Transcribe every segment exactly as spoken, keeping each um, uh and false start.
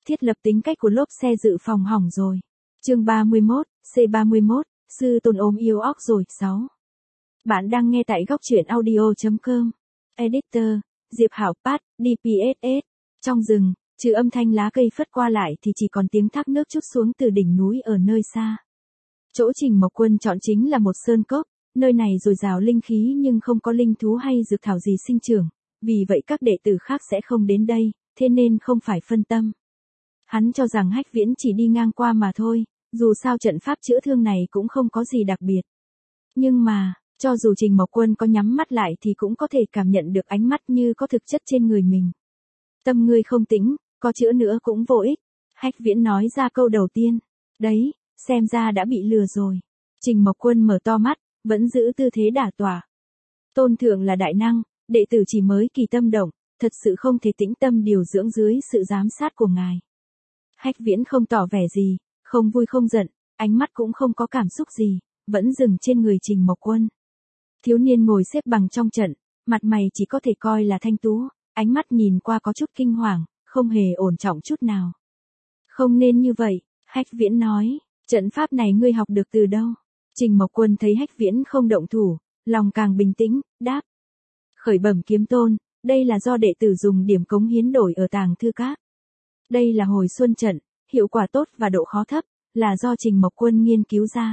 thiết lập tính cách của lốp xe dự phòng hỏng rồi. Chương ba mươi mốt, C ba mươi mốt, sư tôn ôm yêu óc rồi. sáu. Bạn đang nghe tại góc truyện audio chấm com. Editor, Diệp Hảo Pát, đê pê ét ét. Trong rừng, trừ âm thanh lá cây phất qua lại thì chỉ còn tiếng thác nước trút xuống từ đỉnh núi ở nơi xa. Chỗ Trình Mộc Quân chọn chính là một sơn cốc, nơi này dồi dào linh khí nhưng không có linh thú hay dược thảo gì sinh trưởng, vì vậy các đệ tử khác sẽ không đến đây, thế nên không phải phân tâm. Hắn cho rằng Hách Viễn chỉ đi ngang qua mà thôi, dù sao trận pháp chữa thương này cũng không có gì đặc biệt. Nhưng mà, cho dù Trình Mộc Quân có nhắm mắt lại thì cũng có thể cảm nhận được ánh mắt như có thực chất trên người mình. Tâm ngươi không tĩnh, có chữa nữa cũng vô ích. Hách Viễn nói ra câu đầu tiên. Đấy, xem ra đã bị lừa rồi. Trình Mộc Quân mở to mắt, vẫn giữ tư thế đả tọa. Tôn thượng là đại năng, đệ tử chỉ mới kỳ tâm động, thật sự không thể tĩnh tâm điều dưỡng dưới sự giám sát của ngài. Hách Viễn không tỏ vẻ gì, không vui không giận, ánh mắt cũng không có cảm xúc gì, vẫn dừng trên người Trình Mộc Quân. Thiếu niên ngồi xếp bằng trong trận, mặt mày chỉ có thể coi là thanh tú, ánh mắt nhìn qua có chút kinh hoàng, không hề ổn trọng chút nào. Không nên như vậy, Hách Viễn nói, trận pháp này ngươi học được từ đâu? Trình Mộc Quân thấy Hách Viễn không động thủ, lòng càng bình tĩnh, đáp. Khởi bẩm kiếm tôn, đây là do đệ tử dùng điểm cống hiến đổi ở tàng thư các. Đây là hồi xuân trận, hiệu quả tốt và độ khó thấp, là do Trình Mộc Quân nghiên cứu ra.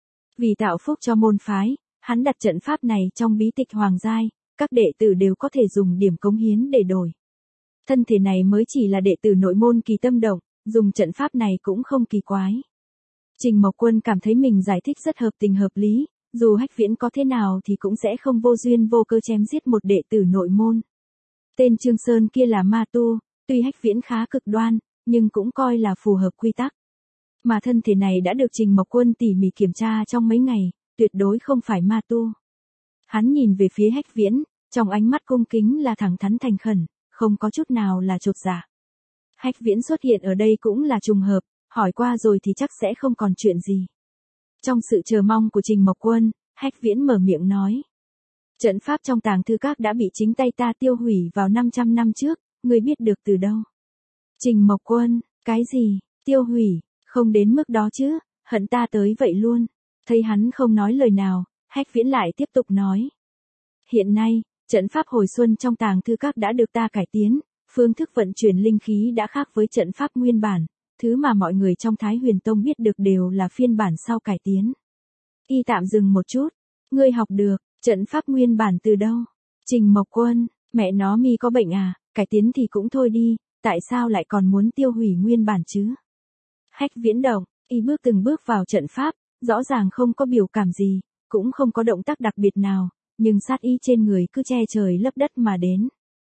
Vì tạo phúc cho môn phái, hắn đặt trận pháp này trong bí tịch hoàng giai, các đệ tử đều có thể dùng điểm cống hiến để đổi. Thân thể này mới chỉ là đệ tử nội môn kỳ tâm động, dùng trận pháp này cũng không kỳ quái. Trình Mộc Quân cảm thấy mình giải thích rất hợp tình hợp lý, dù Hách Viễn có thế nào thì cũng sẽ không vô duyên vô cơ chém giết một đệ tử nội môn. Tên Trương Sơn kia là ma tu, tuy Hách Viễn khá cực đoan, nhưng cũng coi là phù hợp quy tắc. Mà thân thể này đã được Trình Mộc Quân tỉ mỉ kiểm tra trong mấy ngày, tuyệt đối không phải ma tu. Hắn nhìn về phía Hách Viễn, trong ánh mắt cung kính là thẳng thắn thành khẩn, không có chút nào là chột dạ. Hách Viễn xuất hiện ở đây cũng là trùng hợp, hỏi qua rồi thì chắc sẽ không còn chuyện gì. Trong sự chờ mong của Trình Mộc Quân, Hách Viễn mở miệng nói. Trận pháp trong tàng thư các đã bị chính tay ta tiêu hủy vào năm trăm năm trước, ngươi biết được từ đâu? Trình Mộc Quân, cái gì, tiêu hủy, không đến mức đó chứ, hận ta tới vậy luôn. Thấy hắn không nói lời nào, Hách Viễn lại tiếp tục nói. Hiện nay, trận pháp hồi xuân trong tàng thư các đã được ta cải tiến, phương thức vận chuyển linh khí đã khác với trận pháp nguyên bản, thứ mà mọi người trong Thái Huyền Tông biết được đều là phiên bản sau cải tiến. Y tạm dừng một chút, ngươi học được, trận pháp nguyên bản từ đâu? Trình Mộc Quân, mẹ nó mi có bệnh à, cải tiến thì cũng thôi đi, tại sao lại còn muốn tiêu hủy nguyên bản chứ? Hách Viễn động, y bước từng bước vào trận pháp, rõ ràng không có biểu cảm gì, cũng không có động tác đặc biệt nào, nhưng sát ý trên người cứ che trời lấp đất mà đến.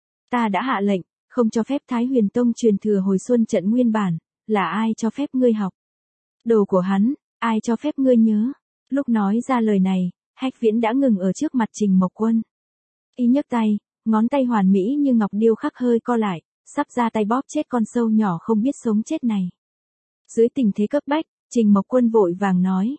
Ta đã hạ lệnh, không cho phép Thái Huyền Tông truyền thừa hồi xuân trận nguyên bản, là ai cho phép ngươi học? Đồ của hắn, ai cho phép ngươi nhớ? Lúc nói ra lời này, Hách Viễn đã ngừng ở trước mặt Trình Mộc Quân. Y nhấc tay, ngón tay hoàn mỹ như ngọc điêu khắc hơi co lại, sắp ra tay bóp chết con sâu nhỏ không biết sống chết này. Dưới tình thế cấp bách, Trình Mộc Quân vội vàng nói.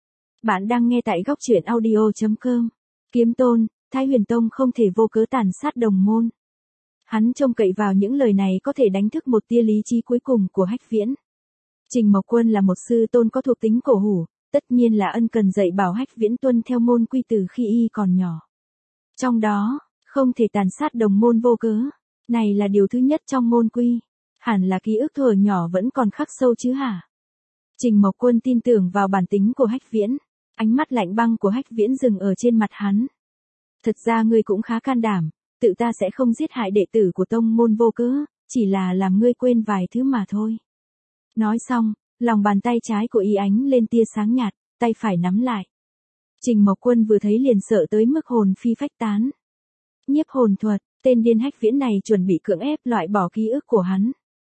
Bạn đang nghe tại góc truyện audio chấm com. Kiếm tôn, Thái Huyền Tông không thể vô cớ tàn sát đồng môn. Hắn trông cậy vào những lời này có thể đánh thức một tia lý trí cuối cùng của Hách Viễn. Trình Mộc Quân là một sư tôn có thuộc tính cổ hủ, tất nhiên là ân cần dạy bảo Hách Viễn tuân theo môn quy từ khi y còn nhỏ. Trong đó, không thể tàn sát đồng môn vô cớ. Này là điều thứ nhất trong môn quy. Hẳn là ký ức thuở nhỏ vẫn còn khắc sâu chứ hả? Trình Mộc Quân tin tưởng vào bản tính của Hách Viễn. Ánh mắt lạnh băng của Hách Viễn dừng ở trên mặt hắn. Thật ra ngươi cũng khá can đảm, tự ta sẽ không giết hại đệ tử của tông môn vô cớ, chỉ là làm ngươi quên vài thứ mà thôi. Nói xong, lòng bàn tay trái của y ánh lên tia sáng nhạt, tay phải nắm lại. Trình Mộc Quân vừa thấy liền sợ tới mức hồn phi phách tán. Nhiếp hồn thuật, tên điên Hách Viễn này chuẩn bị cưỡng ép loại bỏ ký ức của hắn.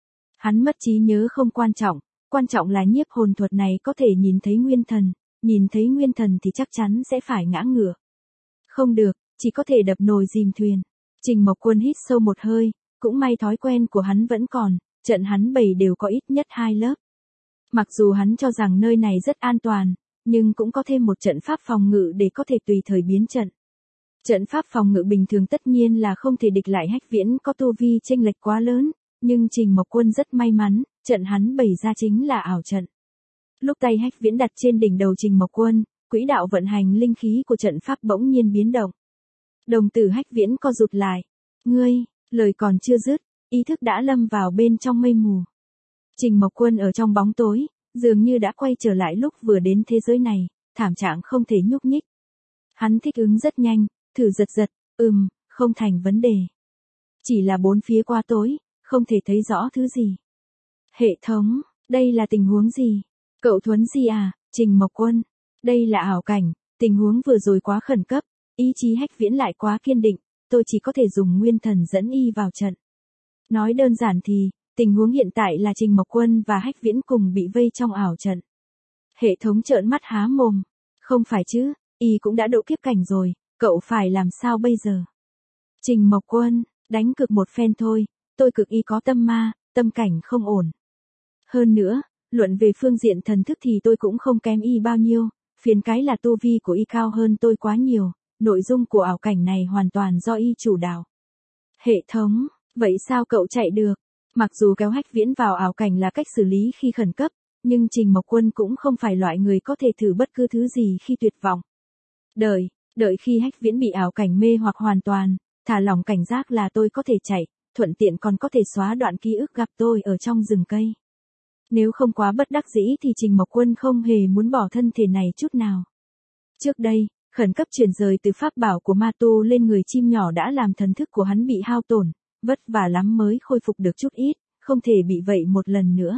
Hắn mất trí nhớ không quan trọng, quan trọng là nhiếp hồn thuật này có thể nhìn thấy nguyên thần, nhìn thấy nguyên thần thì chắc chắn sẽ phải ngã ngửa. Không được, chỉ có thể đập nồi dìm thuyền. Trình Mộc Quân hít sâu một hơi, cũng may thói quen của hắn vẫn còn, trận hắn bày đều có ít nhất hai lớp. Mặc dù hắn cho rằng nơi này rất an toàn, nhưng cũng có thêm một trận pháp phòng ngự để có thể tùy thời biến trận. Trận pháp phòng ngự bình thường tất nhiên là không thể địch lại Hách Viễn có tu vi chênh lệch quá lớn, nhưng Trình Mộc Quân rất may mắn, trận hắn bày ra chính là ảo trận. Lúc tay Hách Viễn đặt trên đỉnh đầu Trình Mộc Quân, quỹ đạo vận hành linh khí của trận pháp bỗng nhiên biến động. Đồng tử Hách Viễn co rụt lại. Ngươi, lời còn chưa dứt, ý thức đã lâm vào bên trong mây mù. Trình Mộc Quân ở trong bóng tối, dường như đã quay trở lại lúc vừa đến thế giới này, thảm trạng không thể nhúc nhích. Hắn thích ứng rất nhanh, thử giật giật, ừm, không thành vấn đề. Chỉ là bốn phía quá tối, không thể thấy rõ thứ gì. Hệ thống, đây là tình huống gì? Cậu Thuấn Di à, Trình Mộc Quân, đây là ảo cảnh, tình huống vừa rồi quá khẩn cấp, ý chí Hách Viễn lại quá kiên định, tôi chỉ có thể dùng nguyên thần dẫn y vào trận. Nói đơn giản thì, tình huống hiện tại là Trình Mộc Quân và Hách Viễn cùng bị vây trong ảo trận. Hệ thống trợn mắt há mồm, không phải chứ, y cũng đã độ kiếp cảnh rồi, cậu phải làm sao bây giờ? Trình Mộc Quân, đánh cực một phen thôi, tôi cực y có tâm ma, tâm cảnh không ổn. Hơn nữa, luận về phương diện thần thức thì tôi cũng không kém y bao nhiêu, phiền cái là tu vi của y cao hơn tôi quá nhiều, nội dung của ảo cảnh này hoàn toàn do y chủ đạo. Hệ thống, vậy sao cậu chạy được? Mặc dù kéo Hách Viễn vào ảo cảnh là cách xử lý khi khẩn cấp, nhưng Trình Mộc Quân cũng không phải loại người có thể thử bất cứ thứ gì khi tuyệt vọng. Đợi, đợi khi Hách Viễn bị ảo cảnh mê hoặc hoàn toàn, thả lỏng cảnh giác là tôi có thể chạy, thuận tiện còn có thể xóa đoạn ký ức gặp tôi ở trong rừng cây. Nếu không quá bất đắc dĩ thì Trình Mộc Quân không hề muốn bỏ thân thể này chút nào. Trước đây, khẩn cấp chuyển rời từ pháp bảo của ma tu lên người chim nhỏ đã làm thần thức của hắn bị hao tổn, vất vả lắm mới khôi phục được chút ít, không thể bị vậy một lần nữa.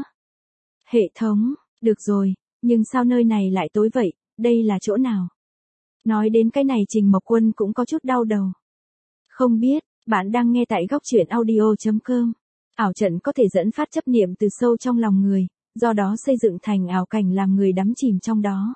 Hệ thống, được rồi, nhưng sao nơi này lại tối vậy, đây là chỗ nào? Nói đến cái này Trình Mộc Quân cũng có chút đau đầu. Không biết, bạn đang nghe tại góc truyện audio chấm com. Ảo trận có thể dẫn phát chấp niệm từ sâu trong lòng người, do đó xây dựng thành ảo cảnh làm người đắm chìm trong đó.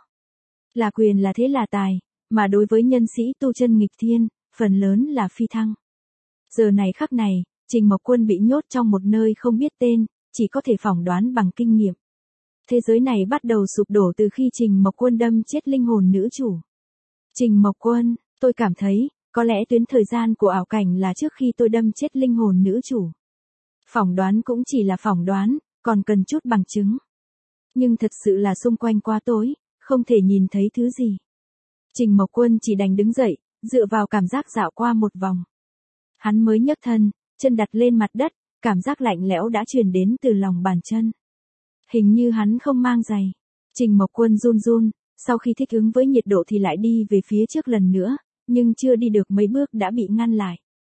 Là quyền là thế là tài, mà đối với nhân sĩ tu chân nghịch thiên, phần lớn là phi thăng. Giờ này khắc này, Trình Mộc Quân bị nhốt trong một nơi không biết tên, chỉ có thể phỏng đoán bằng kinh nghiệm. Thế giới này bắt đầu sụp đổ từ khi Trình Mộc Quân đâm chết linh hồn nữ chủ. Trình Mộc Quân, tôi cảm thấy, có lẽ tuyến thời gian của ảo cảnh là trước khi tôi đâm chết linh hồn nữ chủ. Phỏng đoán cũng chỉ là phỏng đoán, còn cần chút bằng chứng. Nhưng thật sự là xung quanh quá tối, không thể nhìn thấy thứ gì. Trình Mộc Quân chỉ đành đứng dậy, dựa vào cảm giác dạo qua một vòng. Hắn mới nhấc thân, chân đặt lên mặt đất, cảm giác lạnh lẽo đã truyền đến từ lòng bàn chân. Hình như hắn không mang giày. Trình Mộc Quân run run, sau khi thích ứng với nhiệt độ thì lại đi về phía trước lần nữa, nhưng chưa đi được mấy bước đã bị ngăn lại.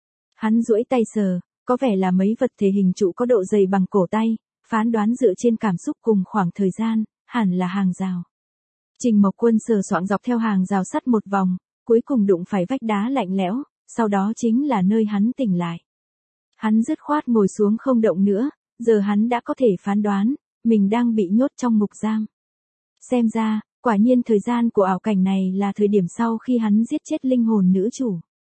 Hắn duỗi tay sờ, có vẻ là mấy vật thể hình trụ có độ dày bằng cổ tay, phán đoán dựa trên cảm xúc cùng khoảng thời gian, hẳn là hàng rào. Trình Mộc Quân sờ soạng dọc theo hàng rào sắt một vòng, cuối cùng đụng phải vách đá lạnh lẽo, sau đó chính là nơi hắn tỉnh lại. Hắn dứt khoát ngồi xuống không động nữa, giờ hắn đã có thể phán đoán, mình đang bị nhốt trong ngục giam. Xem ra, quả nhiên thời gian của ảo cảnh này là thời điểm sau khi hắn giết chết linh hồn nữ chủ.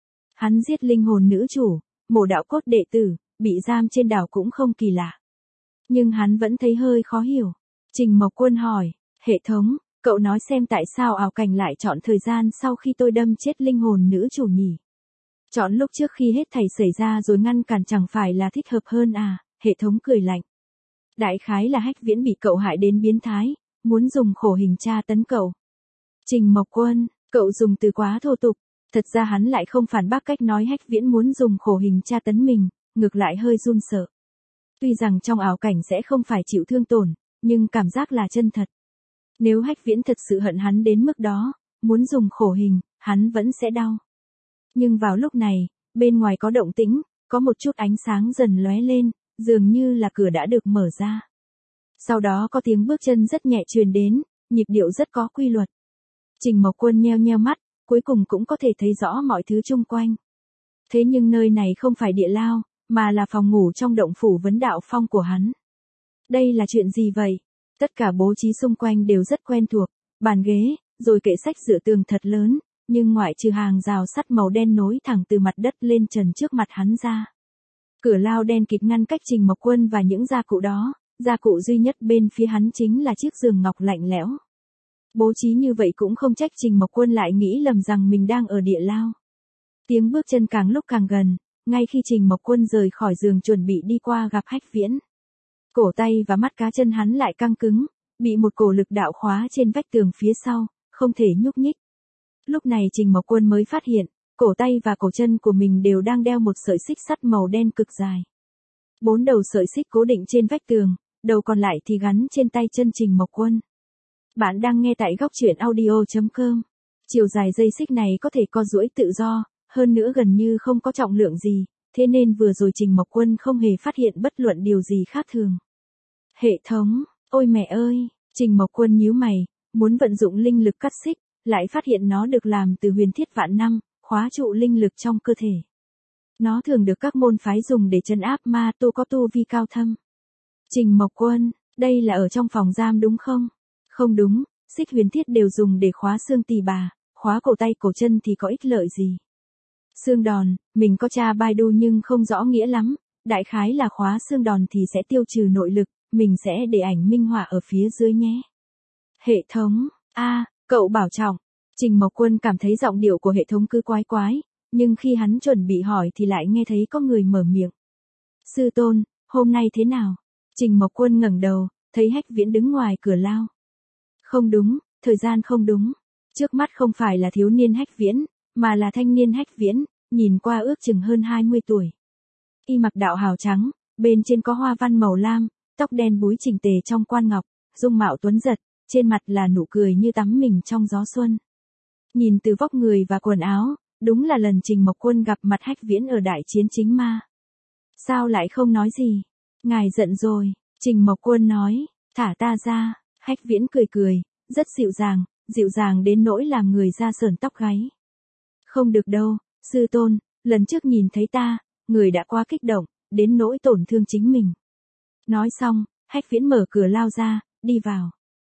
Hắn giết linh hồn nữ chủ, mổ đạo cốt đệ tử, bị giam trên đảo cũng không kỳ lạ. Nhưng hắn vẫn thấy hơi khó hiểu. Trình Mộc Quân hỏi, hệ thống, cậu nói xem tại sao ảo cảnh lại chọn thời gian sau khi tôi đâm chết linh hồn nữ chủ nhỉ? Chọn lúc trước khi hết thảy xảy ra rồi ngăn cản chẳng phải là thích hợp hơn à? Hệ thống cười lạnh. Đại khái là Hách Viễn bị cậu hại đến biến thái, muốn dùng khổ hình tra tấn cậu. Trình Mộc Quân, cậu dùng từ quá thô tục, thật ra hắn lại không phản bác cách nói Hách Viễn muốn dùng khổ hình tra tấn mình, ngược lại hơi run sợ. Tuy rằng trong ảo cảnh sẽ không phải chịu thương tổn, nhưng cảm giác là chân thật. Nếu Hách Viễn thật sự hận hắn đến mức đó, muốn dùng khổ hình, hắn vẫn sẽ đau. Nhưng vào lúc này, bên ngoài có động tĩnh, có một chút ánh sáng dần lóe lên, dường như là cửa đã được mở ra. Sau đó có tiếng bước chân rất nhẹ truyền đến, nhịp điệu rất có quy luật. Trình Mộc Quân nheo nheo mắt, cuối cùng cũng có thể thấy rõ mọi thứ chung quanh. Thế nhưng nơi này không phải địa lao, mà là phòng ngủ trong động phủ vấn đạo phong của hắn. Đây là chuyện gì vậy? Tất cả bố trí xung quanh đều rất quen thuộc, bàn ghế, rồi kệ sách dựa tường thật lớn, nhưng ngoại trừ hàng rào sắt màu đen nối thẳng từ mặt đất lên trần trước mặt hắn ra. Cửa lao đen kịt ngăn cách Trình Mộc Quân và những gia cụ đó, gia cụ duy nhất bên phía hắn chính là chiếc giường ngọc lạnh lẽo. Bố trí như vậy cũng không trách Trình Mộc Quân lại nghĩ lầm rằng mình đang ở địa lao. Tiếng bước chân càng lúc càng gần, ngay khi Trình Mộc Quân rời khỏi giường chuẩn bị đi qua gặp Hách Viễn. Cổ tay và mắt cá chân hắn lại căng cứng, bị một cổ lực đạo khóa trên vách tường phía sau, không thể nhúc nhích. Lúc này Trình Mộc Quân mới phát hiện, cổ tay và cổ chân của mình đều đang đeo một sợi xích sắt màu đen cực dài. Bốn đầu sợi xích cố định trên vách tường, đầu còn lại thì gắn trên tay chân Trình Mộc Quân. Bạn đang nghe tại góc truyện audio chấm com. Chiều dài dây xích này có thể co duỗi tự do, hơn nữa gần như không có trọng lượng gì, thế nên vừa rồi Trình Mộc Quân không hề phát hiện bất luận điều gì khác thường. Hệ thống, ôi mẹ ơi, Trình Mộc Quân nhíu mày, muốn vận dụng linh lực cắt xích, lại phát hiện nó được làm từ huyền thiết vạn năm, khóa trụ linh lực trong cơ thể. Nó thường được các môn phái dùng để trấn áp ma tu có tu vi cao thâm. Trình Mộc Quân, đây là ở trong phòng giam đúng không? Không đúng, xích huyền thiết đều dùng để khóa xương tỳ bà, khóa cổ tay cổ chân thì có ích lợi gì? Xương đòn, mình có tra Baidu nhưng không rõ nghĩa lắm, đại khái là khóa xương đòn thì sẽ tiêu trừ nội lực, mình sẽ để ảnh minh họa ở phía dưới nhé. Hệ thống, a, cậu bảo trọng. Trình Mộc Quân cảm thấy giọng điệu của hệ thống cứ quái quái, nhưng khi hắn chuẩn bị hỏi thì lại nghe thấy có người mở miệng. Sư tôn, hôm nay thế nào? Trình Mộc Quân ngẩng đầu, thấy Hách Viễn đứng ngoài cửa lao. Không đúng, thời gian không đúng. Trước mắt không phải là thiếu niên Hách Viễn, mà là thanh niên Hách Viễn, nhìn qua ước chừng hơn hai mươi tuổi. Y mặc đạo hào trắng, bên trên có hoa văn màu lam, tóc đen búi chỉnh tề trong quan ngọc, dung mạo tuấn giật, trên mặt là nụ cười như tắm mình trong gió xuân. Nhìn từ vóc người và quần áo, đúng là lần Trình Mộc Quân gặp mặt Hách Viễn ở đại chiến chính ma. Sao lại không nói gì? Ngài giận rồi, Trình Mộc Quân nói, thả ta ra. Hách Viễn cười cười, rất dịu dàng, dịu dàng đến nỗi làm người ra sởn tóc gáy. Không được đâu, sư tôn, lần trước nhìn thấy ta, người đã quá kích động, đến nỗi tổn thương chính mình. Nói xong, Hách Viễn mở cửa lao ra, đi vào.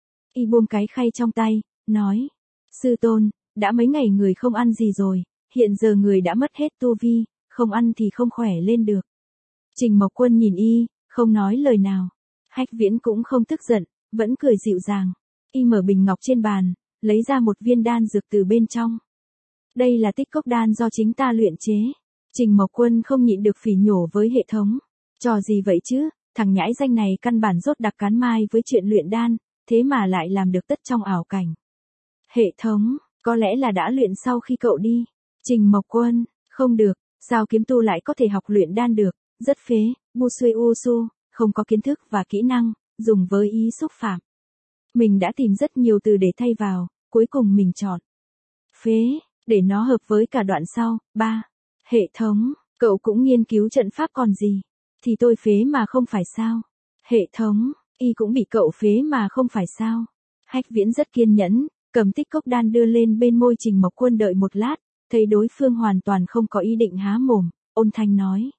Y buông cái khay trong tay, nói, sư tôn, đã mấy ngày người không ăn gì rồi, hiện giờ người đã mất hết tu vi, không ăn thì không khỏe lên được. Trình Mộc Quân nhìn Y, không nói lời nào. Hách Viễn cũng không tức giận, vẫn cười dịu dàng. Y mở bình ngọc trên bàn, lấy ra một viên đan dược từ bên trong. Đây là tích cốc đan do chính ta luyện chế. Trình Mộc Quân không nhịn được phỉ nhổ với hệ thống. Trò gì vậy chứ, thằng nhãi danh này căn bản rốt đặc cán mai với chuyện luyện đan, thế mà lại làm được tất trong ảo cảnh. Hệ thống, có lẽ là đã luyện sau khi cậu đi. Trình Mộc Quân, không được, sao kiếm tu lại có thể học luyện đan được, rất phế, bu suy u su, không có kiến thức và kỹ năng, dùng với ý xúc phạm. Mình đã tìm rất nhiều từ để thay vào, cuối cùng mình chọn phế, để nó hợp với cả đoạn sau. Ba. Hệ thống, cậu cũng nghiên cứu trận pháp còn gì? Thì tôi phế mà không phải sao? Hệ thống, Y cũng bị cậu phế mà không phải sao? Hách Viễn rất kiên nhẫn, cầm tích cốc đan đưa lên bên môi Trình Mộc Quân đợi một lát, thấy đối phương hoàn toàn không có ý định há mồm, ôn thanh nói.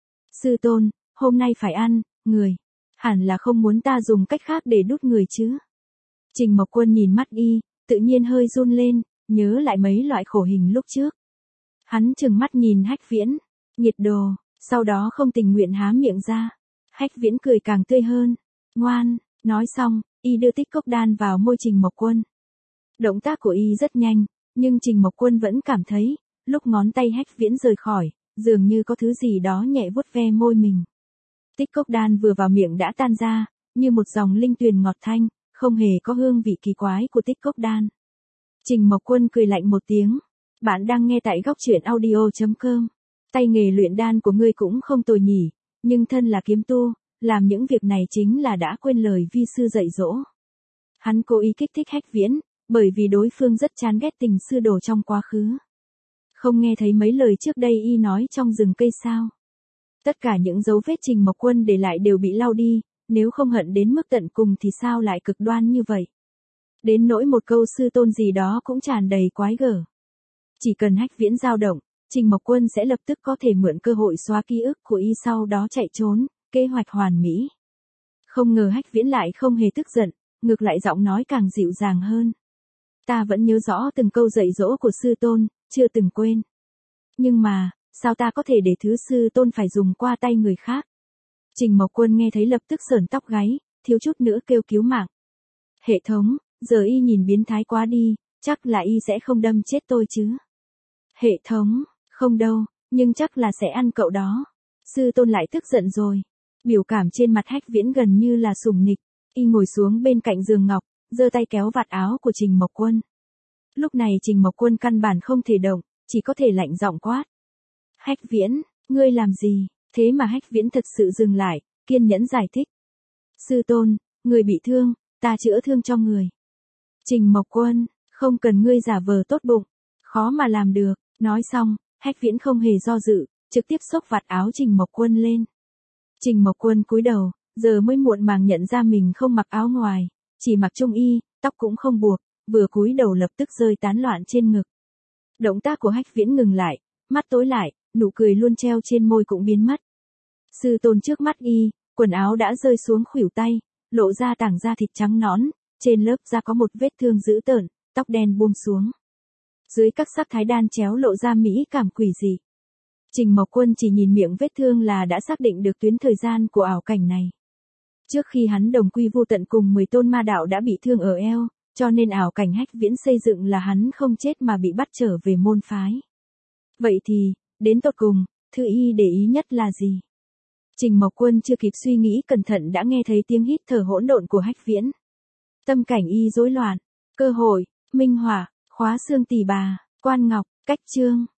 Sư tôn, hôm nay phải ăn, người. Hẳn là không muốn ta dùng cách khác để đút người chứ. Trình Mộc Quân nhìn mắt Y, tự nhiên hơi run lên, nhớ lại mấy loại khổ hình lúc trước. Hắn trừng mắt nhìn Hách Viễn, nhiệt đồ, sau đó không tình nguyện há miệng ra. Hách Viễn cười càng tươi hơn, ngoan, nói xong, Y đưa tích cốc đan vào môi Trình Mộc Quân. Động tác của Y rất nhanh, nhưng Trình Mộc Quân vẫn cảm thấy, lúc ngón tay Hách Viễn rời khỏi, dường như có thứ gì đó nhẹ vuốt ve môi mình. Tích cốc đan vừa vào miệng đã tan ra, như một dòng linh tuyền ngọt thanh, không hề có hương vị kỳ quái của tích cốc đan. Trình Mộc Quân cười lạnh một tiếng. Bạn đang nghe tại góc truyện audio chấm com. Tay nghề luyện đan của ngươi cũng không tồi nhỉ, nhưng thân là kiếm tu, làm những việc này chính là đã quên lời vi sư dạy dỗ. Hắn cố ý kích thích Hách Viễn, bởi vì đối phương rất chán ghét tình sư đồ trong quá khứ. Không nghe thấy mấy lời trước đây Y nói trong rừng cây sao? Tất cả những dấu vết Trình Mộc Quân để lại đều bị lau đi, nếu không hận đến mức tận cùng thì sao lại cực đoan như vậy? Đến nỗi một câu sư tôn gì đó cũng tràn đầy quái gở. Chỉ cần Hách Viễn dao động, Trình Mộc Quân sẽ lập tức có thể mượn cơ hội xóa ký ức của Y sau đó chạy trốn, kế hoạch hoàn mỹ. Không ngờ Hách Viễn lại không hề tức giận, ngược lại giọng nói càng dịu dàng hơn. Ta vẫn nhớ rõ từng câu dạy dỗ của sư tôn, chưa từng quên. Nhưng mà, sao ta có thể để thứ sư tôn phải dùng qua tay người khác? Trình Mộc Quân nghe thấy lập tức sởn tóc gáy, thiếu chút nữa kêu cứu mạng. Hệ thống, giờ Y nhìn biến thái quá đi, chắc là Y sẽ không đâm chết tôi chứ. Hệ thống, không đâu, nhưng chắc là sẽ ăn cậu đó. Sư tôn lại tức giận rồi. Biểu cảm trên mặt Hách Viễn gần như là sùng nịch, y ngồi xuống bên cạnh giường ngọc, giơ tay kéo vạt áo của Trình Mộc Quân. Lúc này Trình Mộc Quân căn bản không thể động, chỉ có thể lạnh giọng quát. Hách Viễn, ngươi làm gì? Thế mà Hách Viễn thật sự dừng lại, kiên nhẫn giải thích. Sư tôn, người bị thương, ta chữa thương cho người. Trình Mộc Quân, không cần ngươi giả vờ tốt bụng, khó mà làm được. Nói xong, Hách Viễn không hề do dự, trực tiếp xốc vạt áo Trình Mộc Quân lên. Trình Mộc Quân cúi đầu, giờ mới muộn màng nhận ra mình không mặc áo ngoài, chỉ mặc trung y, tóc cũng không buộc, vừa cúi đầu lập tức rơi tán loạn trên ngực. Động tác của Hách Viễn ngừng lại, mắt tối lại, nụ cười luôn treo trên môi cũng biến mất. Sư tôn trước mắt y, quần áo đã rơi xuống khuỷu tay, lộ ra tảng da thịt trắng nõn, trên lớp da có một vết thương dữ tợn, tóc đen buông xuống. Dưới các sắc thái đan chéo lộ ra mỹ cảm quỷ dị. Trình Mộc Quân chỉ nhìn miệng vết thương là đã xác định được tuyến thời gian của ảo cảnh này. Trước khi hắn đồng quy vu tận cùng mười tôn ma đạo đã bị thương ở eo, cho nên ảo cảnh Hách Viễn xây dựng là hắn không chết mà bị bắt trở về môn phái. Vậy thì, đến tột cùng, Thư Y để ý nhất là gì? Trình Mộc Quân chưa kịp suy nghĩ cẩn thận đã nghe thấy tiếng hít thở hỗn độn của Hách Viễn. Tâm cảnh y rối loạn, cơ hội, minh hỏa, khóa xương tỳ bà, quan ngọc, cách chương.